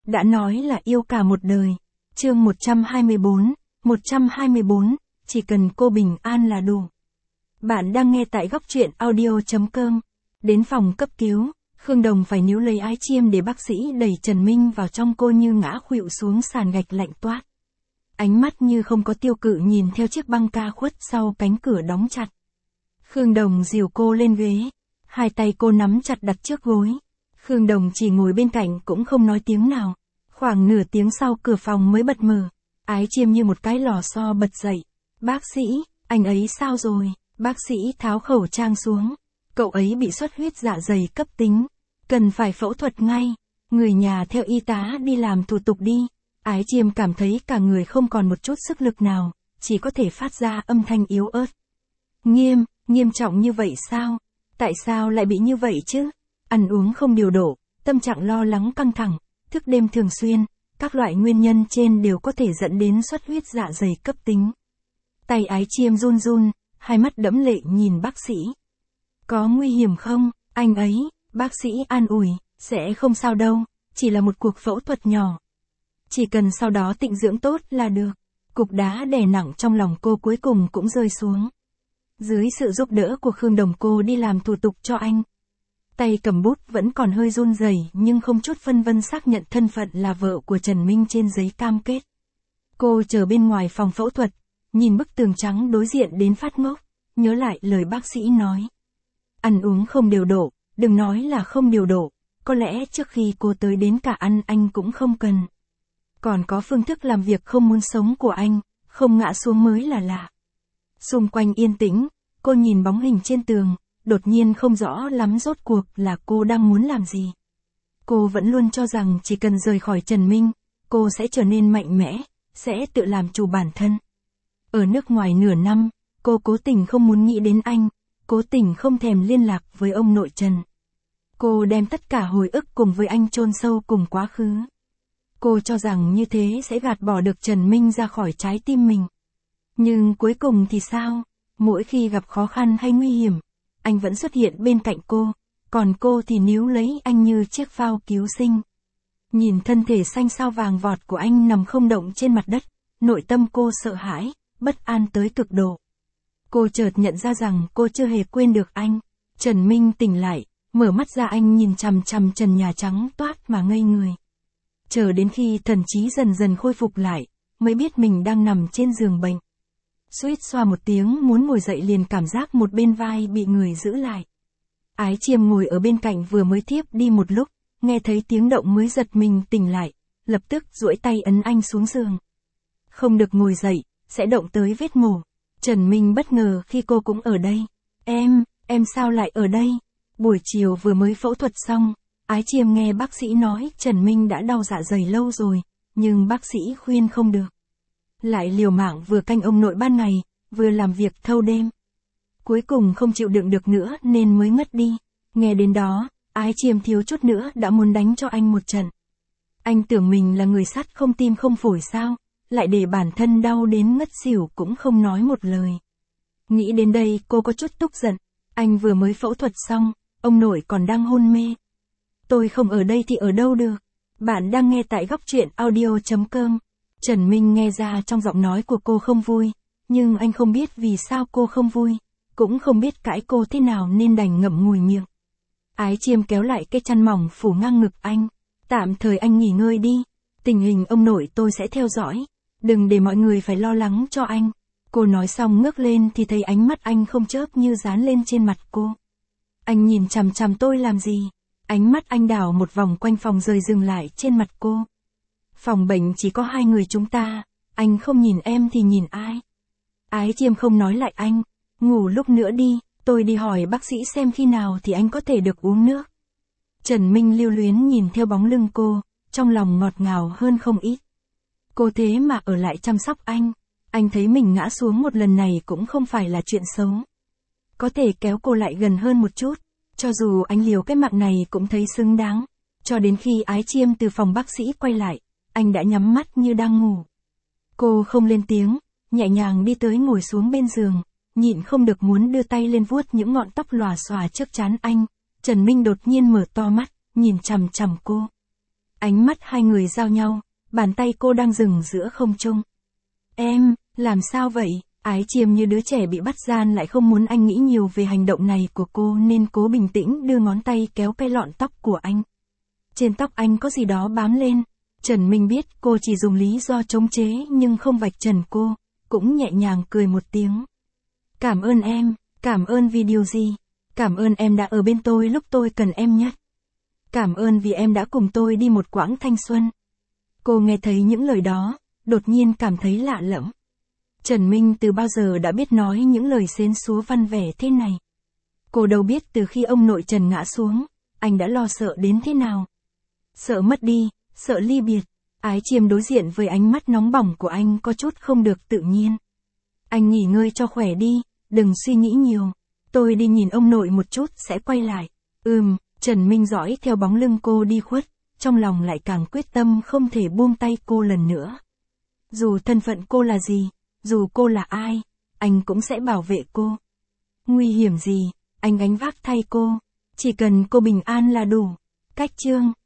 đã nói là yêu cả một đời. Chương 124, chỉ cần cô bình an là đủ. Bạn đang nghe tại góc truyện audio.com. Đến phòng cấp cứu, Khương Đồng phải níu lấy Ái Chiêm để bác sĩ đẩy Trần Minh vào trong, cô như ngã khuỵu xuống sàn gạch lạnh toát. Ánh mắt như không có tiêu cự nhìn theo chiếc băng ca khuất sau cánh cửa đóng chặt. Khương Đồng dìu cô lên ghế, hai tay cô nắm chặt đặt trước gối. Khương Đồng chỉ ngồi bên cạnh cũng không nói tiếng nào. Khoảng nửa tiếng sau cửa phòng mới bật mở. Ái Chiêm như một cái lò xo bật dậy. Bác sĩ, anh ấy sao rồi? Bác sĩ tháo khẩu trang xuống. Cậu ấy bị xuất huyết dạ dày cấp tính. Cần phải phẫu thuật ngay. Người nhà theo y tá đi làm thủ tục đi. Ái Chiêm cảm thấy cả người không còn một chút sức lực nào. Chỉ có thể phát ra âm thanh yếu ớt. Nghiêm trọng như vậy sao? Tại sao lại bị như vậy chứ? Ăn uống không điều độ, tâm trạng lo lắng căng thẳng, thức đêm thường xuyên, các loại nguyên nhân trên đều có thể dẫn đến xuất huyết dạ dày cấp tính. Tay Ái Chiêm run run, hai mắt đẫm lệ nhìn bác sĩ. Có nguy hiểm không, anh ấy? Bác sĩ an ủi, sẽ không sao đâu, chỉ là một cuộc phẫu thuật nhỏ. Chỉ cần sau đó tịnh dưỡng tốt là được. Cục đá đè nặng trong lòng cô cuối cùng cũng rơi xuống. Dưới sự giúp đỡ của Khương Đồng, cô đi làm thủ tục cho anh. Tay cầm bút vẫn còn hơi run rẩy nhưng không chút phân vân xác nhận thân phận là vợ của Trần Minh trên giấy cam kết. Cô chờ bên ngoài phòng phẫu thuật, nhìn bức tường trắng đối diện đến phát ngốc, nhớ lại lời bác sĩ nói. Ăn uống không điều độ, đừng nói là không điều độ, có lẽ trước khi cô tới đến cả ăn anh cũng không cần. Còn có phương thức làm việc không muốn sống của anh, không ngã xuống mới là lạ. Xung quanh yên tĩnh, cô nhìn bóng hình trên tường, đột nhiên không rõ lắm rốt cuộc là cô đang muốn làm gì. Cô vẫn luôn cho rằng chỉ cần rời khỏi Trần Minh, cô sẽ trở nên mạnh mẽ, sẽ tự làm chủ bản thân. Ở nước ngoài nửa năm, cô cố tình không muốn nghĩ đến anh, cố tình không thèm liên lạc với ông nội Trần. Cô đem tất cả hồi ức cùng với anh chôn sâu cùng quá khứ. Cô cho rằng như thế sẽ gạt bỏ được Trần Minh ra khỏi trái tim mình. Nhưng cuối cùng thì sao? Mỗi khi gặp khó khăn hay nguy hiểm, anh vẫn xuất hiện bên cạnh cô, còn cô thì níu lấy anh như chiếc phao cứu sinh. Nhìn thân thể xanh xao vàng vọt của anh nằm không động trên mặt đất, nội tâm cô sợ hãi, bất an tới cực độ. Cô chợt nhận ra rằng cô chưa hề quên được anh. Trần Minh tỉnh lại, mở mắt ra, anh nhìn chằm chằm trần nhà trắng toát mà ngây người. Chờ đến khi thần trí dần dần khôi phục lại, mới biết mình đang nằm trên giường bệnh. Suýt xoa một tiếng muốn ngồi dậy liền cảm giác một bên vai bị người giữ lại. Ái Chiêm ngồi ở bên cạnh vừa mới thiếp đi một lúc, nghe thấy tiếng động mới giật mình tỉnh lại, lập tức duỗi tay ấn anh xuống giường. Không được ngồi dậy, sẽ động tới vết mổ. Trần Minh bất ngờ khi cô cũng ở đây. Em sao lại ở đây? Buổi chiều vừa mới phẫu thuật xong, Ái Chiêm nghe bác sĩ nói Trần Minh đã đau dạ dày lâu rồi, nhưng bác sĩ khuyên không được. Lại liều mạng vừa canh ông nội ban ngày, vừa làm việc thâu đêm. Cuối cùng không chịu đựng được nữa nên mới ngất đi. Nghe đến đó, Ái Chiêm thiếu chút nữa đã muốn đánh cho anh một trận. Anh tưởng mình là người sắt không tim không phổi sao, lại để bản thân đau đến ngất xỉu cũng không nói một lời. Nghĩ đến đây cô có chút tức giận, anh vừa mới phẫu thuật xong, ông nội còn đang hôn mê. Tôi không ở đây thì ở đâu được. Bạn đang nghe tại góc truyện audio.com. Trần Minh nghe ra trong giọng nói của cô không vui, nhưng anh không biết vì sao cô không vui, cũng không biết cãi cô thế nào nên đành ngậm ngùi miệng. Ái Chiêm kéo lại cái chăn mỏng phủ ngang ngực anh. Tạm thời anh nghỉ ngơi đi, tình hình ông nội tôi sẽ theo dõi, đừng để mọi người phải lo lắng cho anh. Cô nói xong ngước lên thì thấy ánh mắt anh không chớp như dán lên trên mặt cô. Anh nhìn chằm chằm tôi làm gì? Ánh mắt anh đảo một vòng quanh phòng rồi dừng lại trên mặt cô. Phòng bệnh chỉ có hai người chúng ta, anh không nhìn em thì nhìn ai? Ái Chiêm không nói lại anh, ngủ lúc nữa đi, tôi đi hỏi bác sĩ xem khi nào thì anh có thể được uống nước. Trần Minh lưu luyến nhìn theo bóng lưng cô, trong lòng ngọt ngào hơn không ít. Cô thế mà ở lại chăm sóc anh thấy mình ngã xuống một lần này cũng không phải là chuyện xấu. Có thể kéo cô lại gần hơn một chút, cho dù anh liều cái mạng này cũng thấy xứng đáng. Cho đến khi Ái Chiêm từ phòng bác sĩ quay lại, anh đã nhắm mắt như đang ngủ. Cô không lên tiếng, nhẹ nhàng đi tới ngồi xuống bên giường, nhịn không được muốn đưa tay lên vuốt những ngọn tóc lòa xòa trước trán anh. Trần Minh đột nhiên mở to mắt, nhìn chằm chằm cô. Ánh mắt hai người giao nhau, bàn tay cô đang dừng giữa không trung. Em, làm sao vậy? Ái Chiêm như đứa trẻ bị bắt gian lại không muốn anh nghĩ nhiều về hành động này của cô nên cố bình tĩnh đưa ngón tay kéo cái lọn tóc của anh. Trên tóc anh có gì đó bám lên. Trần Minh biết cô chỉ dùng lý do chống chế nhưng không vạch trần cô, cũng nhẹ nhàng cười một tiếng. Cảm ơn em, cảm ơn vì điều gì? Cảm ơn em đã ở bên tôi lúc tôi cần em nhất. Cảm ơn vì em đã cùng tôi đi một quãng thanh xuân. Cô nghe thấy những lời đó, đột nhiên cảm thấy lạ lẫm. Trần Minh từ bao giờ đã biết nói những lời xến xúa văn vẻ thế này. Cô đâu biết từ khi ông nội Trần ngã xuống, anh đã lo sợ đến thế nào. Sợ mất đi, sợ ly biệt. Ái Chiêm đối diện với ánh mắt nóng bỏng của anh có chút không được tự nhiên. Anh nghỉ ngơi cho khỏe đi, đừng suy nghĩ nhiều. Tôi đi nhìn ông nội một chút sẽ quay lại. Trần Minh dõi theo bóng lưng cô đi khuất, trong lòng lại càng quyết tâm không thể buông tay cô lần nữa. Dù thân phận cô là gì, dù cô là ai, anh cũng sẽ bảo vệ cô. Nguy hiểm gì, anh gánh vác thay cô. Chỉ cần cô bình an là đủ. Cách chương